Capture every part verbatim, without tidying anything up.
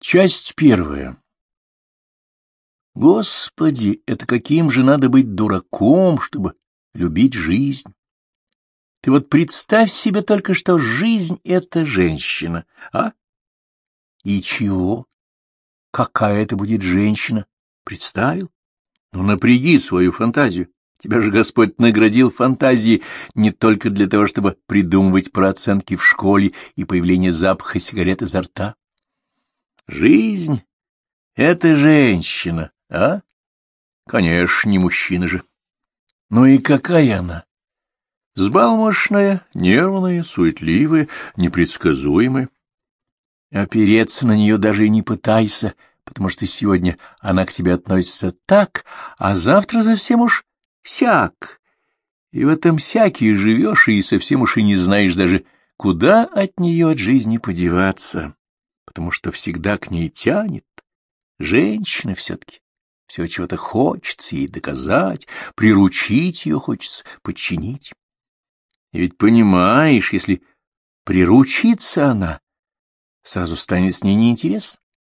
Часть первая. Господи, это каким же надо быть дураком, чтобы любить жизнь? Ты вот представь себе только, что жизнь — это женщина, а? И чего? Какая это будет женщина? Представил? Ну, напряги свою фантазию. Тебя же Господь наградил фантазией не только для того, чтобы придумывать про оценки в школе и появление запаха сигарет изо рта. Жизнь — это женщина, а? Конечно, не мужчина же. Ну и какая она? Взбалмошная, нервная, суетливая, непредсказуемая. Опереться на нее даже и не пытайся, потому что сегодня она к тебе относится так, а завтра совсем уж сяк. И в этом сяке живешь, и совсем уж и не знаешь даже, куда от нее от жизни подеваться, потому что всегда к ней тянет. Женщина все-таки. Все чего-то хочется ей доказать, приручить ее хочется, подчинить. И ведь понимаешь, если приручится она, сразу станет с ней неинтересно.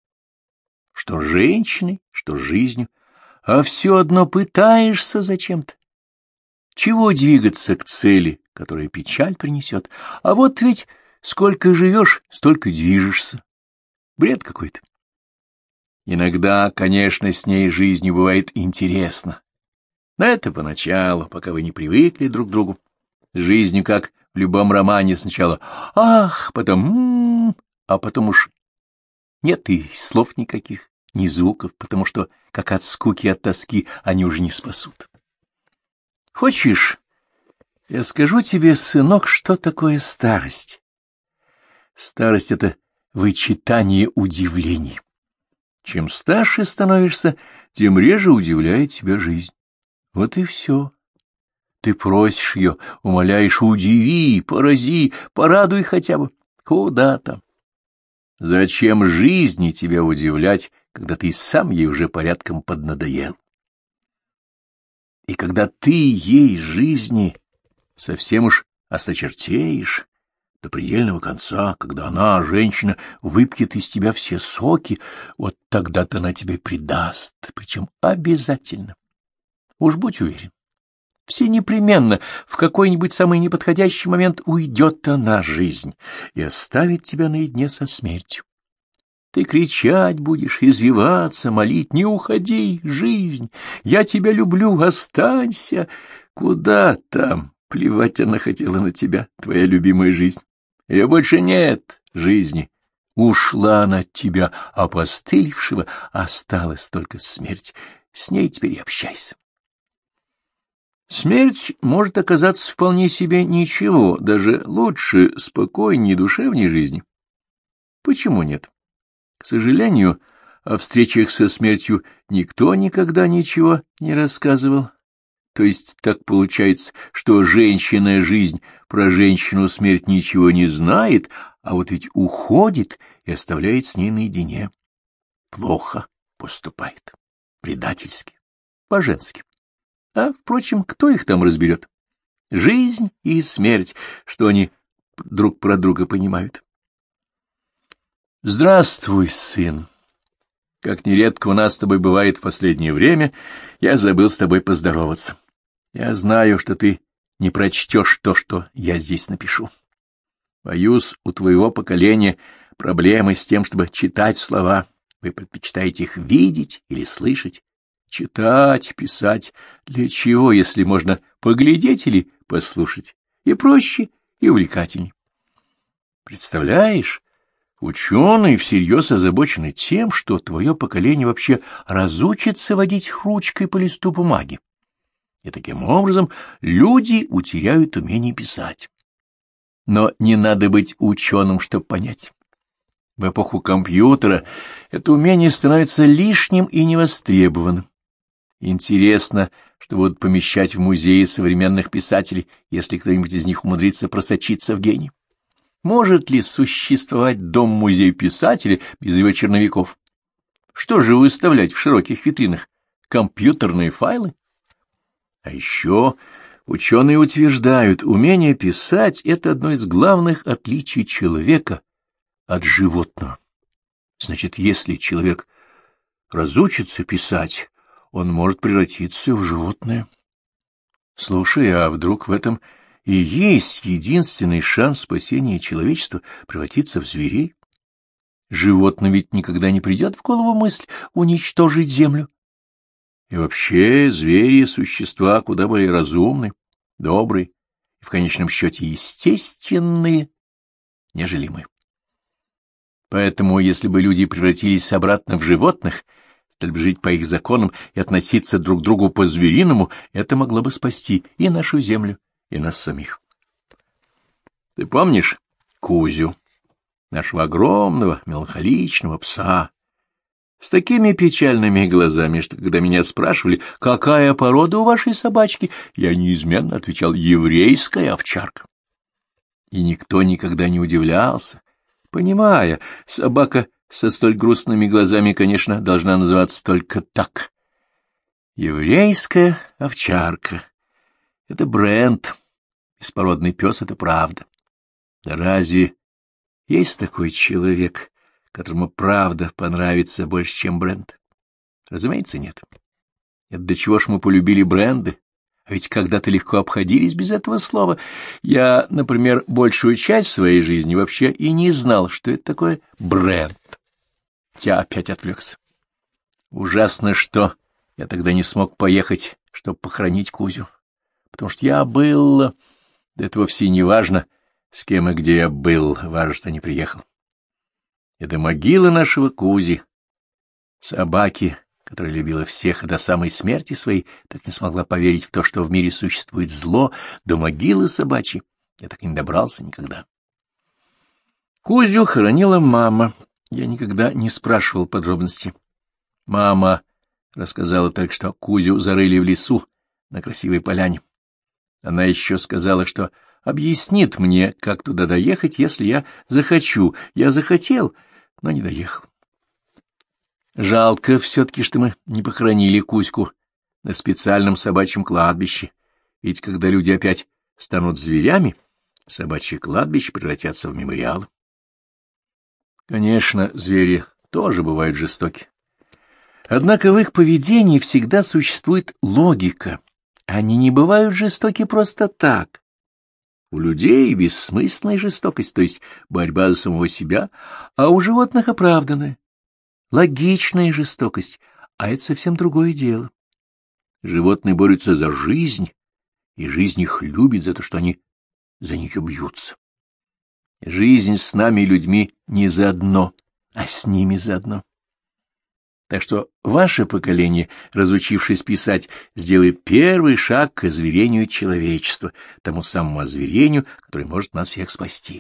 Что женщиной, что жизнью, а все одно пытаешься зачем-то. Чего двигаться к цели, которая печаль принесет? А вот ведь сколько живешь, столько движешься. Бред какой-то. Иногда, конечно, с ней жизнью бывает интересно. Но это поначалу, пока вы не привыкли друг к другу. Жизнью, как в любом романе, сначала «ах», потом «м-м», а потом уж нет и слов никаких, ни звуков, потому что, как от скуки, от тоски, они уже не спасут. Хочешь, я скажу тебе, сынок, что такое старость? Старость — это вычитание удивлений. Чем старше становишься, тем реже удивляет тебя жизнь. Вот и все. Ты просишь ее, умоляешь, удиви, порази, порадуй хотя бы. Куда там? Зачем жизни тебя удивлять, когда ты сам ей уже порядком поднадоел? И когда ты ей жизни совсем уж осточертеешь, до предельного конца, когда она, женщина, выпьет из тебя все соки, вот тогда-то она тебе предаст, причем обязательно. Уж будь уверен, все непременно в какой-нибудь самый неподходящий момент уйдет она, жизнь, и оставит тебя наедине со смертью. Ты кричать будешь, извиваться, молить: не уходи, жизнь, я тебя люблю, останься. Куда там? Плевать она хотела на тебя, твоя любимая жизнь. Ее больше нет, жизни. Ушла она от тебя, опостылевшего, осталась только смерть. С ней теперь и общайся. Смерть может оказаться вполне себе ничего, даже лучше, спокойнее, душевней жизни. Почему нет? К сожалению, о встречах со смертью никто никогда ничего не рассказывал. То есть так получается, что женщина жизнь про женщину смерть ничего не знает, а вот ведь уходит и оставляет с ней наедине. Плохо поступает, предательски, по-женски. А, впрочем, кто их там разберет? Жизнь и смерть, что они друг про друга понимают. Здравствуй, сын. Как нередко у нас с тобой бывает в последнее время, я забыл с тобой поздороваться. Я знаю, что ты не прочтешь то, что я здесь напишу. Боюсь, у твоего поколения проблемы с тем, чтобы читать слова. Вы предпочитаете их видеть или слышать. Читать, писать. Для чего, если можно поглядеть или послушать? И проще, и увлекательней. Представляешь, ученые всерьез озабочены тем, что твое поколение вообще разучится водить ручкой по листу бумаги. И таким образом люди утеряют умение писать. Но не надо быть ученым, чтобы понять. В эпоху компьютера это умение становится лишним и невостребованным. Интересно, что будут помещать в музеи современных писателей, если кто-нибудь из них умудрится просочиться в гений. Может ли существовать дом-музей писателя без его черновиков? Что же выставлять в широких витринах? Компьютерные файлы? А еще ученые утверждают, умение писать — это одно из главных отличий человека от животного. Значит, если человек разучится писать, он может превратиться в животное. Слушай, а вдруг в этом и есть единственный шанс спасения человечества — превратиться в зверей? Животным ведь никогда не придет в голову мысль уничтожить землю. И вообще звери — существа куда более разумные, добрые и в конечном счете естественные, нежели мы. Поэтому, если бы люди превратились обратно в животных, стали бы жить по их законам и относиться друг к другу по-звериному, это могло бы спасти и нашу землю, и нас самих. Ты помнишь Кузю, нашего огромного меланхоличного пса, с такими печальными глазами, что когда меня спрашивали, какая порода у вашей собачки, я неизменно отвечал: еврейская овчарка. И никто никогда не удивлялся, понимая, собака со столь грустными глазами, конечно, должна называться только так. Еврейская овчарка — это бренд, беспородный пес — это правда. Да разве есть такой человек, которому правда понравится больше, чем бренд? Разумеется, нет. Это до чего ж мы полюбили бренды? А ведь когда-то легко обходились без этого слова. Я, например, большую часть своей жизни вообще и не знал, что это такое бренд. Я опять отвлекся. Ужасно, что я тогда не смог поехать, чтобы похоронить Кузю, потому что я был... Да это вовсе не важно, с кем и где я был, важно, что не приехал. Это могила нашего Кузи, собаки, которая любила всех и до самой смерти своей так не смогла поверить в то, что в мире существует зло, до могилы собачьей я так и не добрался никогда. Кузю хоронила мама. Я никогда не спрашивал подробностей. Мама рассказала только, что Кузю зарыли в лесу на красивой поляне. Она еще сказала, что объяснит мне, как туда доехать, если я захочу. Я захотел, но не доехал. Жалко все-таки, что мы не похоронили Кузьку на специальном собачьем кладбище, ведь когда люди опять станут зверями, собачьи кладбища превратятся в мемориалы. Конечно, звери тоже бывают жестоки. Однако в их поведении всегда существует логика. Они не бывают жестоки просто так. У людей бессмысленная жестокость, то есть борьба за самого себя, а у животных оправданная, логичная жестокость, а это совсем другое дело. Животные борются за жизнь, и жизнь их любит за то, что они за нее бьются. Жизнь с нами, людьми, не заодно, а с ними заодно. Так что ваше поколение, разучившись писать, сделает первый шаг к озверению человечества, тому самому озверению, которое может нас всех спасти.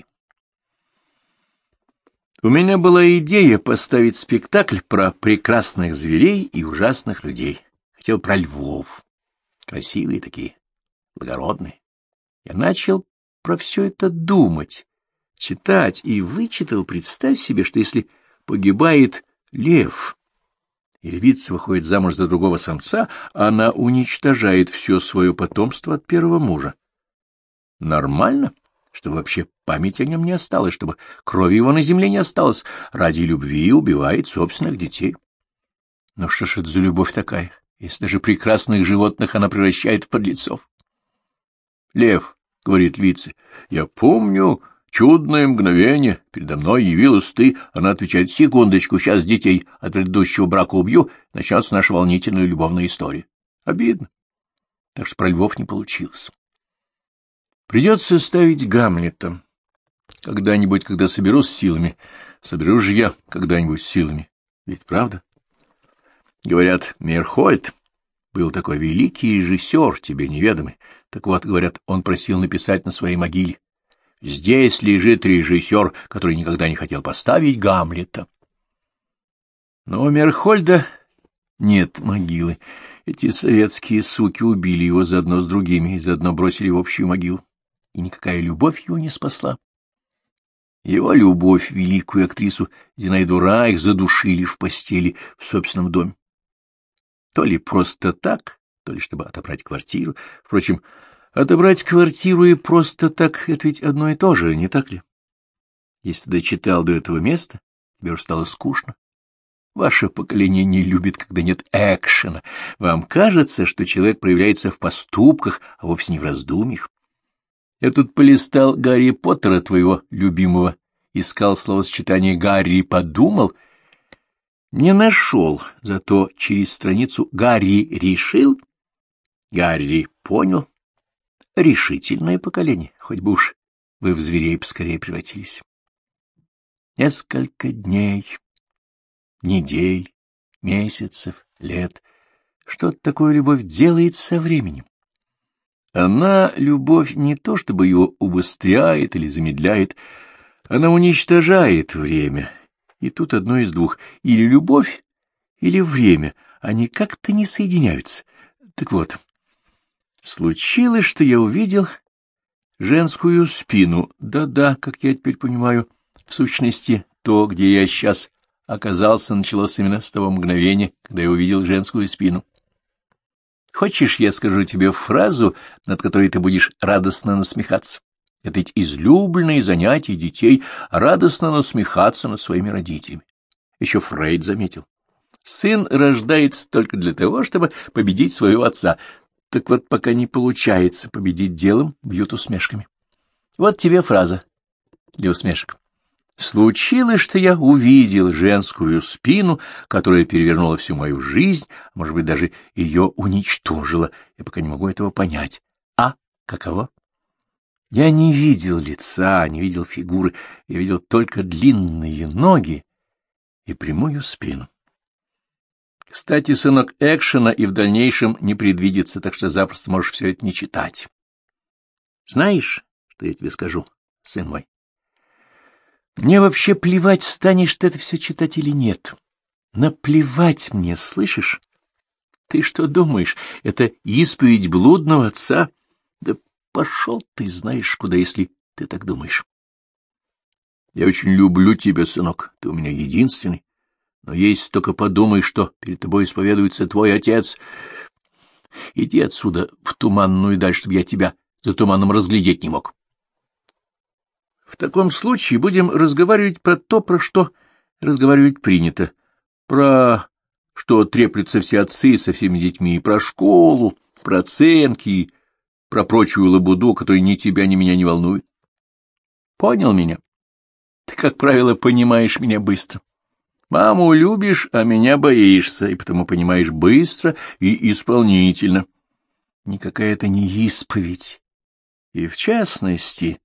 У меня была идея поставить спектакль про прекрасных зверей и ужасных людей. Хотел про львов. Красивые такие, благородные. Я начал про все это думать, читать и вычитал, представь себе, что если погибает лев, и львица выходит замуж за другого самца, она уничтожает все свое потомство от первого мужа. Нормально, чтобы вообще память о нем не осталась, чтобы крови его на земле не осталось, ради любви убивает собственных детей. Но что ж это за любовь такая, если даже прекрасных животных она превращает в подлецов? Лев говорит львице: я помню чудное мгновение, передо мной явилась ты. Она отвечает: секундочку, сейчас детей от предыдущего брака убью, начнется наша волнительная любовная история. Обидно. Так что про львов не получилось. Придется ставить Гамлета. Когда-нибудь, когда соберусь силами, соберусь же я когда-нибудь силами. Ведь правда? Говорят, Мейерхольд был такой великий режиссер, тебе неведомый. Так вот, говорят, он просил написать на своей могиле: здесь лежит режиссер, который никогда не хотел поставить Гамлета. Но у Мейерхольда нет могилы. Эти советские суки убили его заодно с другими и заодно бросили в общую могилу. И никакая любовь его не спасла. Его любовь, великую актрису Зинаиду Райх, задушили в постели в собственном доме. То ли просто так, то ли чтобы отобрать квартиру. Впрочем, отобрать квартиру и просто так — это ведь одно и то же, не так ли? Если ты дочитал до этого места, Тебе уже стало скучно. Ваше поколение не любит, когда нет экшена. Вам кажется, что человек проявляется в поступках, а вовсе не в раздумьях. Я тут полистал Гарри Поттера, твоего любимого, искал словосочетание «Гарри подумал». Не нашел, зато через страницу «Гарри решил», «Гарри понял». Решительное поколение, хоть бы уж вы в зверей поскорее превратились. Несколько дней, недель, месяцев, лет. Что-то такое любовь делает со временем. Она, любовь, не то чтобы его убыстряет или замедляет, она уничтожает время. И тут одно из двух. Или любовь, или время. Они как-то не соединяются. Так вот, случилось, что я увидел женскую спину. Да-да, как я теперь понимаю, в сущности, то, где я сейчас оказался, началось именно с того мгновения, когда я увидел женскую спину. Хочешь, я скажу тебе фразу, над которой ты будешь радостно насмехаться? Это ведь излюбленное занятие детей — радостно насмехаться над своими родителями. Еще Фрейд заметил. Сын рождается только для того, чтобы победить своего отца. Так вот, пока не получается победить делом, бьют усмешками. Вот тебе фраза для усмешек. Случилось, что я увидел женскую спину, которая перевернула всю мою жизнь, а может быть, даже ее уничтожила. Я пока не могу этого понять. А каково? Я не видел лица, не видел фигуры, я видел только длинные ноги и прямую спину. Кстати, сынок, экшена и в дальнейшем не предвидится, так что запросто можешь все это не читать. Знаешь, что я тебе скажу, сын мой? Мне вообще плевать, станешь ты это все читать или нет. Наплевать мне, слышишь? Ты что думаешь, это исповедь блудного отца? Да пошел ты знаешь куда, если ты так думаешь. Я очень люблю тебя, сынок, ты у меня единственный. Но если только подумай, что перед тобой исповедуется твой отец, иди отсюда в туманную даль, чтобы я тебя за туманом разглядеть не мог. В таком случае будем разговаривать про то, про что разговаривать принято. Про что треплются все отцы со всеми детьми, про школу, про оценки, про прочую лабуду, которая ни тебя, ни меня не волнует. Понял меня? Ты, как правило, понимаешь меня быстро. Маму любишь, а меня боишься, и потому понимаешь быстро и исполнительно. Никакая это не исповедь. И, в частности,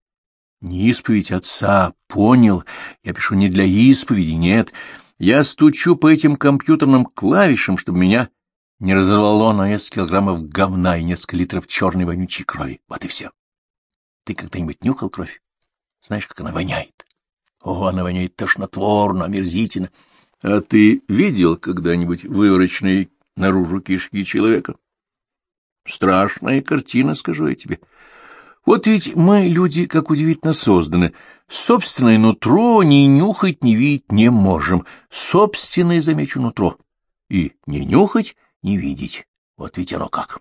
не исповедь отца, понял? Я пишу не для исповеди, нет. Я стучу по этим компьютерным клавишам, чтобы меня не разорвало на несколько килограммов говна и несколько литров черной вонючей крови. Вот и все. Ты когда-нибудь нюхал кровь? Знаешь, как она воняет? О, она воняет тошнотворно, омерзительно. А ты видел когда-нибудь вывороченные наружу кишки человека? Страшная картина, скажу я тебе. Вот ведь мы, люди, как удивительно созданы. Собственное нутро ни нюхать, ни видеть не можем. Собственное, замечу, нутро. И не нюхать, не видеть. Вот ведь оно как.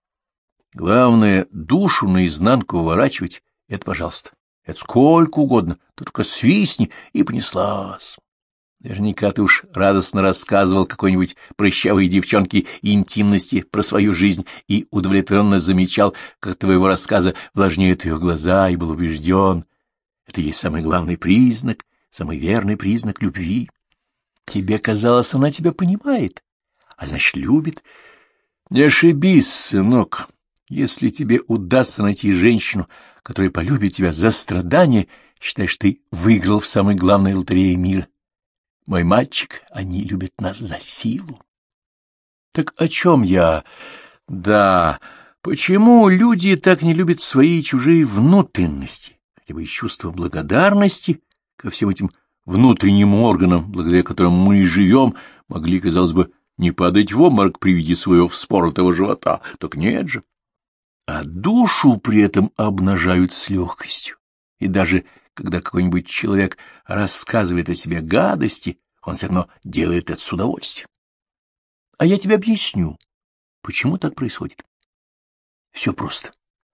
Главное, душу наизнанку выворачивать — это пожалуйста. Это сколько угодно, только свистни, и понеслась. Наверняка ты уж радостно рассказывал какой-нибудь прыщавой девчонке интимности про свою жизнь и удовлетворенно замечал, как от твоего рассказа влажнеют ее глаза, и был убежден. Это есть самый главный признак, самый верный признак любви. Тебе казалось, она тебя понимает, а значит, любит. Не ошибись, сынок. Если тебе удастся найти женщину, которая полюбит тебя за страдания, считаешь, ты выиграл в самой главной лотерее мира. Мой мальчик, они любят нас за силу. Так о чем я? Да, почему люди так не любят свои и чужие внутренности, хотя бы из чувства благодарности ко всем этим внутренним органам, благодаря которым мы и живем, могли, казалось бы, не падать в обморок при виде своего вспоротого живота? Так нет же. А душу при этом обнажают с легкостью. И даже когда какой-нибудь человек рассказывает о себе гадости, он все равно делает это с удовольствием. А я тебе объясню, почему так происходит. Все просто.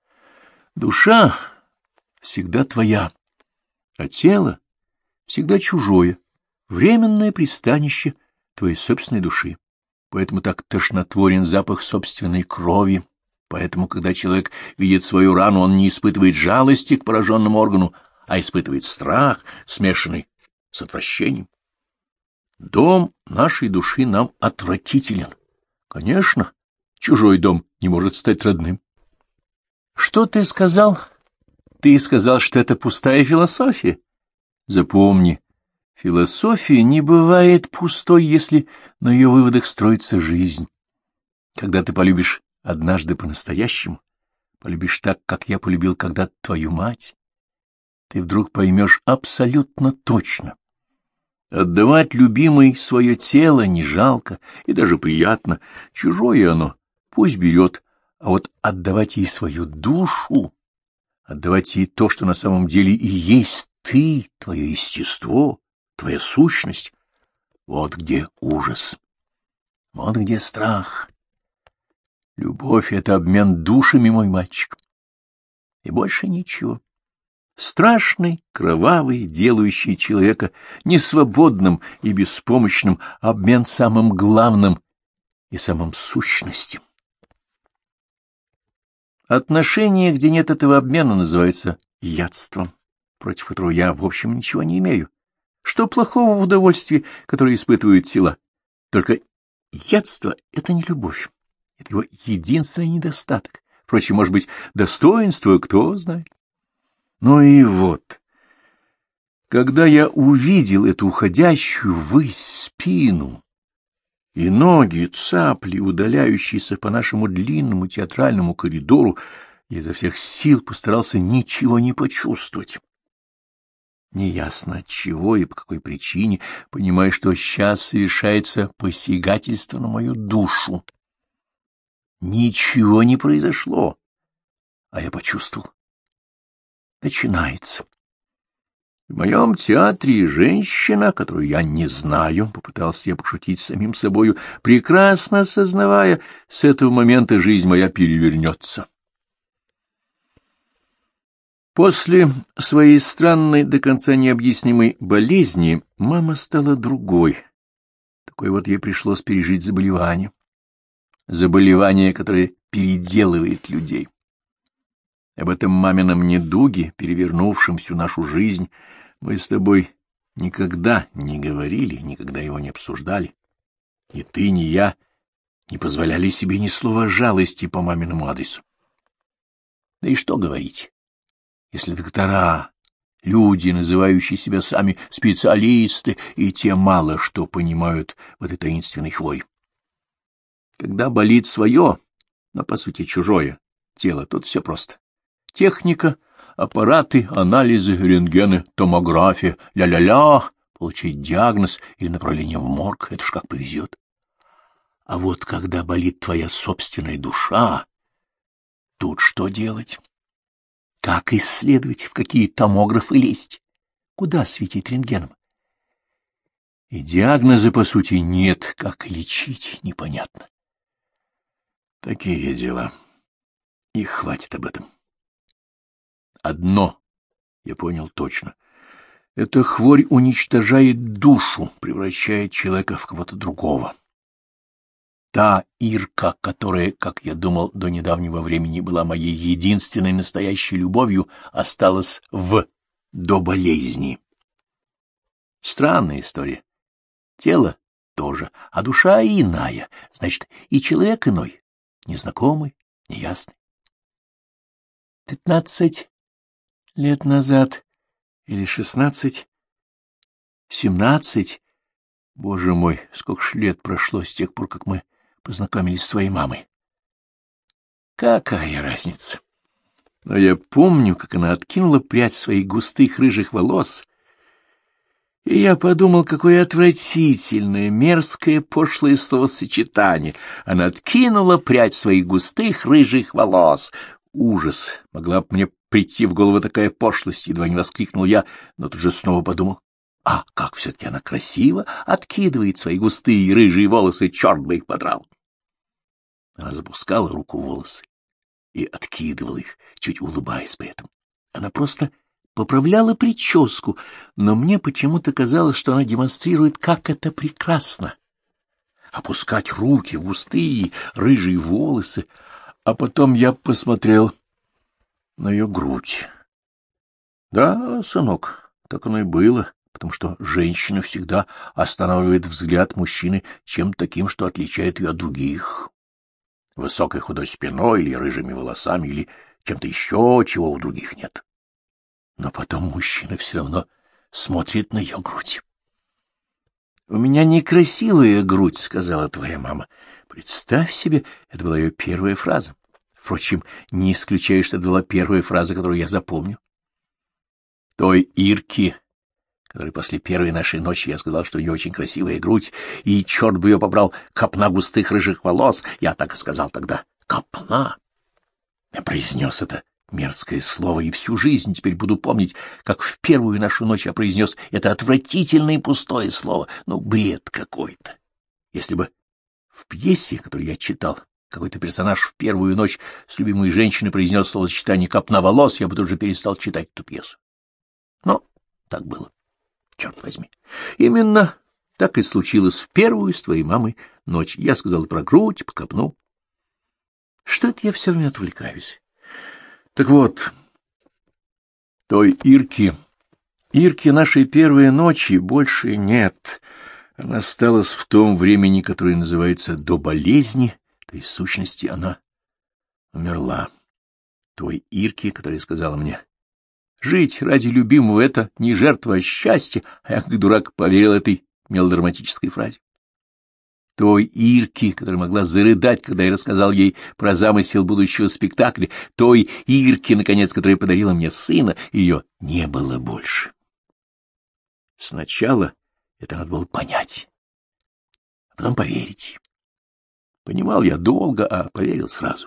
Душа всегда твоя, а тело всегда чужое. временное пристанище твоей собственной души. Поэтому так тошнотворен запах собственной крови. Поэтому, когда человек видит свою рану, он не испытывает жалости к пораженному органу, а испытывает страх, смешанный с отвращением. Дом нашей души нам отвратителен. Конечно, чужой дом не может стать родным. Что ты сказал? Ты сказал, что это пустая философия. Запомни, философия не бывает пустой, если на ее выводах строится жизнь. Когда ты полюбишь однажды по-настоящему, полюбишь так, как я полюбил когда-то твою мать, ты вдруг поймешь абсолютно точно. Отдавать любимой свое тело не жалко и даже приятно, чужое оно, пусть берет, а вот отдавать ей свою душу, отдавать ей то, что на самом деле и есть ты, твое естество, твоя сущность, вот где ужас, вот где страх. Любовь — это обмен душами, мой мальчик, и больше ничего. Страшный, кровавый, делающий человека несвободным и беспомощным обмен самым главным и самым сущностью. Отношение, где нет этого обмена, называется ядством, против которого я, в общем, ничего не имею. Что плохого в удовольствии, которое испытывают тела? Только ядство — это не любовь. Это его единственный недостаток. Впрочем, может быть, достоинство, кто знает. Ну и вот, когда я увидел эту уходящую ввысь спину и ноги цапли, удаляющиеся по нашему длинному театральному коридору, я изо всех сил постарался ничего не почувствовать. Неясно от чего и по какой причине, понимая, что сейчас совершается посягательство на мою душу. Ничего не произошло, а я почувствовал. Начинается. В моем театре женщина, которую я не знаю, попытался я пошутить с самим собою, прекрасно осознавая, с этого момента жизнь моя перевернется. После своей странной, до конца необъяснимой болезни мама стала другой. Такое вот ей пришлось пережить заболевание. Заболевание, которое переделывает людей. Об этом мамином недуге, перевернувшем всю нашу жизнь, мы с тобой никогда не говорили, никогда его не обсуждали. Ни ты, ни я не позволяли себе ни слова жалости по маминому адресу. Да и что говорить, если доктора, люди, называющие себя сами специалисты, и те мало что понимают в этой таинственной хвори. Когда болит свое, но по сути чужое тело, тут все просто. Техника, аппараты, анализы, рентгены, томография, ля-ля-ля, получить диагноз или направление в морг, это ж как повезет. А вот когда болит твоя собственная душа, тут что делать? Как исследовать, в какие томографы лезть? Куда светить рентгеном? И диагноза, по сути, нет, как лечить, непонятно. Такие дела. И хватит об этом. Одно я понял точно. Эта хворь уничтожает душу, превращает человека в кого-то другого. Та Ирка, которая, как я думал, до недавнего времени была моей единственной настоящей любовью, осталась в до болезни. Странная история. Тело тоже, а душа иная, значит, и человек иной, незнакомый, неясный. Пятнадцать лет назад или шестнадцать, семнадцать, боже мой, сколько ж лет прошло с тех пор, как мы познакомились с твоей мамой. Какая разница? Но я помню, как она откинула прядь своих густых рыжих волос, и я подумал, какое отвратительное, мерзкое, пошлое словосочетание. Она откинула прядь своих густых рыжих волос. Ужас! Могла бы мне прийти в голову такая пошлость, едва не воскликнул я, но тут же снова подумал. А как все-таки она красиво откидывает свои густые рыжие волосы, черт бы их подрал. Она запускала руку в волосы и откидывала их, чуть улыбаясь при этом. Она просто поправляла прическу, но мне почему-то казалось, что она демонстрирует, как это прекрасно. Опускать руки в густые рыжие волосы, а потом я посмотрел на ее грудь. Да, сынок, так оно и было, потому что женщина всегда останавливает взгляд мужчины чем-то таким, что отличает ее от других. Высокой худой спиной или рыжими волосами, или чем-то еще, чего у других нет. Но потом мужчина все равно смотрит на ее грудь. — У меня некрасивая грудь, — сказала твоя мама. Представь себе, это была ее первая фраза. Впрочем, не исключаю, что это была первая фраза, которую я запомню. Той Ирке, которой после первой нашей ночи я сказал, что у нее очень красивая грудь, и, черт бы ее побрал, копна густых рыжих волос, я так и сказал тогда. Копна! Я произнес это мерзкое слово, и всю жизнь теперь буду помнить, как в первую нашу ночь я произнес это отвратительное и пустое слово. Ну, бред какой-то. Если бы в пьесе, которую я читал, какой-то персонаж в первую ночь с любимой женщиной произнес словосочетание «копна волос», я бы тут же перестал читать эту пьесу. Но так было. Черт возьми. Именно так и случилось в первую с твоей мамой ночь. Я сказал про грудь, по копну. Что это я все время отвлекаюсь? Так вот, той Ирки, Ирки нашей первой ночи больше нет. Она осталась в том времени, которое называется до болезни, то есть в сущности она умерла. Той Ирки, которая сказала мне: жить ради любимого — это не жертва, а счастье, а я, как дурак, поверил этой мелодраматической фразе. Той Ирки, которая могла зарыдать, когда я рассказал ей про замысел будущего спектакля, той Ирки, наконец, которая подарила мне сына, ее не было больше. Сначала это надо было понять, а потом поверить. Понимал я долго, а поверил сразу.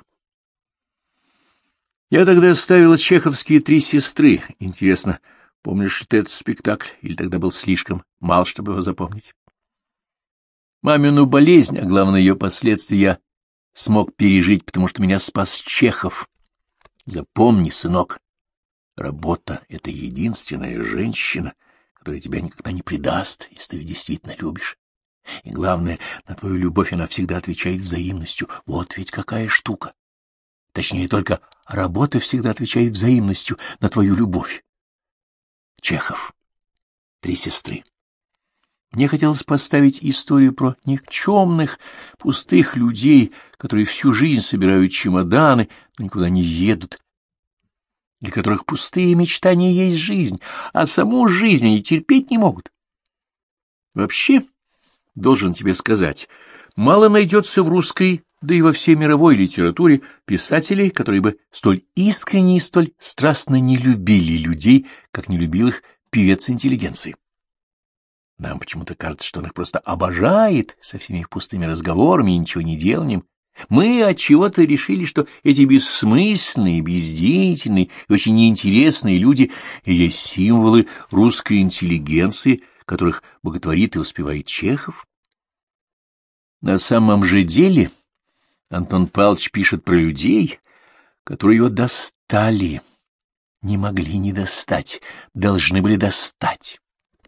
Я тогда ставил чеховские «Три сестры». Интересно, помнишь ты этот спектакль, или тогда был слишком мал, чтобы его запомнить? Мамину болезнь, а главное ее последствия, я смог пережить, потому что меня спас Чехов. Запомни, сынок, работа — это единственная женщина, которая тебя никогда не предаст, если ты ее действительно любишь. И главное, на твою любовь она всегда отвечает взаимностью. Вот ведь какая штука. Точнее, только работа всегда отвечает взаимностью на твою любовь. Чехов. «Три сестры». Мне хотелось поставить историю про никчемных, пустых людей, которые всю жизнь собирают чемоданы, но никуда не едут, для которых пустые мечтания есть жизнь, а саму жизнь они терпеть не могут. Вообще, должен тебе сказать, мало найдется в русской, да и во всей мировой литературе писателей, которые бы столь искренне и столь страстно не любили людей, как не любил их певец интеллигенции. Нам почему-то кажется, что он их просто обожает со всеми их пустыми разговорами и ничего не деланием. Мы отчего-то решили, что эти бессмысленные, бездеятельные и очень неинтересные люди и есть символы русской интеллигенции, которых боготворит и воспевает Чехов. На самом же деле Антон Павлович пишет про людей, которые его достали, не могли не достать, должны были достать.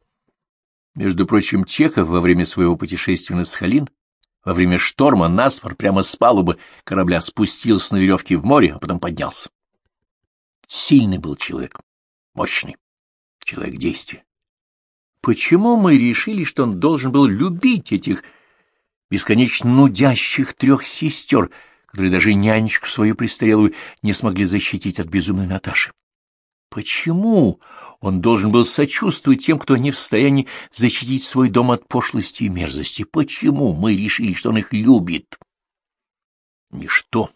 Между прочим, Чехов во время своего путешествия на Сахалин, во время шторма насмор прямо с палубы корабля спустился на веревке в море, а потом поднялся. Сильный был человек, мощный, человек действия. Почему мы решили, что он должен был любить этих бесконечно нудящих трех сестер, которые даже нянечку свою престарелую не смогли защитить от безумной Наташи? Почему он должен был сочувствовать тем, кто не в состоянии защитить свой дом от пошлости и мерзости? Почему мы решили, что он их любит? Ничто,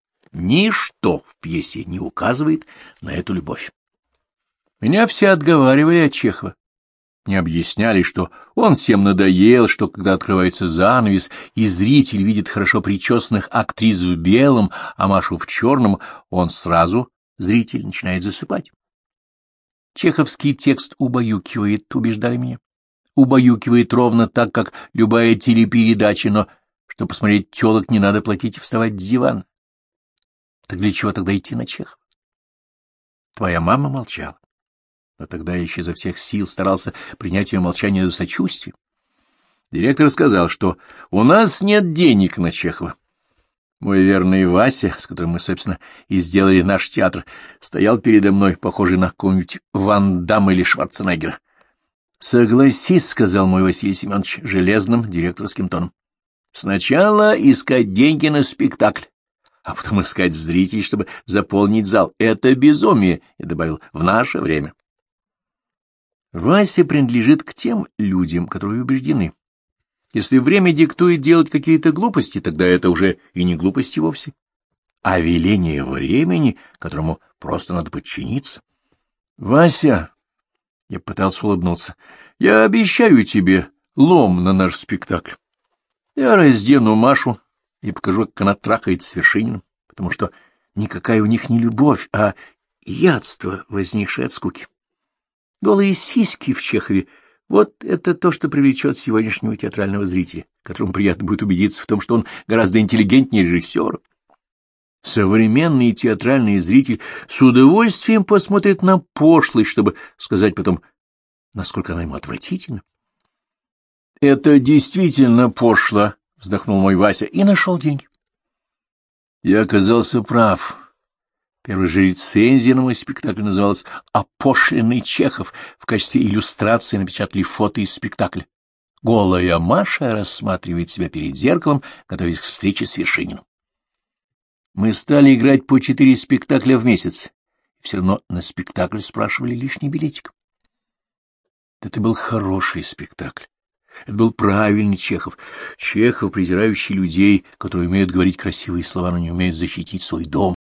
ничто в пьесе не указывает на эту любовь. Меня все отговаривали от Чехова. Мне объясняли, что он всем надоел, что когда открывается занавес, и зритель видит хорошо причесанных актрис в белом, а Машу в черном, он сразу, зритель, начинает засыпать. Чеховский текст убаюкивает, убеждали меня. Убаюкивает ровно так, как любая телепередача, но, чтобы посмотреть телок, не надо платить и вставать с дивана. Так для чего тогда идти на Чехова? Твоя мама молчала. а тогда я еще изо всех сил старался принять ее молчание за сочувствие. Директор сказал, что у нас нет денег на Чехова. Мой верный Вася, с которым мы, собственно, и сделали наш театр, стоял передо мной, похожий на какого-нибудь Ван Дамма или Шварценеггера. — Согласись, — сказал мой Василий Семенович железным директорским тоном. — Сначала искать деньги на спектакль, а потом искать зрителей, чтобы заполнить зал. Это безумие, — я добавил, — в наше время. Вася принадлежит к тем людям, которые убеждены. Если время диктует делать какие-то глупости, тогда это уже и не глупости вовсе, а веление времени, которому просто надо подчиниться. — Вася, — я пытался улыбнуться, — я обещаю тебе лом на наш спектакль. Я раздену Машу и покажу, как она трахается с Вершининым, потому что никакая у них не любовь, а ядство, возникшее от скуки. Голые сиськи в Чехове — вот это то, что привлечет сегодняшнего театрального зрителя, которому приятно будет убедиться в том, что он гораздо интеллигентнее режиссера. Современный театральный зритель с удовольствием посмотрит на пошлость, чтобы сказать потом, насколько она ему отвратительна. — Это действительно пошло, — вздохнул мой Вася и нашел деньги. Я оказался прав. Первая же рецензия на мой спектакль называлась «Опошленный Чехов». В качестве иллюстрации напечатали фото из спектакля. Голая Маша рассматривает себя перед зеркалом, готовясь к встрече с Вершининым. Мы стали играть по четыре спектакля в месяц. Все равно на спектакль спрашивали лишний билетик. Это был хороший спектакль. Это был правильный Чехов. Чехов, презирающий людей, которые умеют говорить красивые слова, но не умеют защитить свой дом.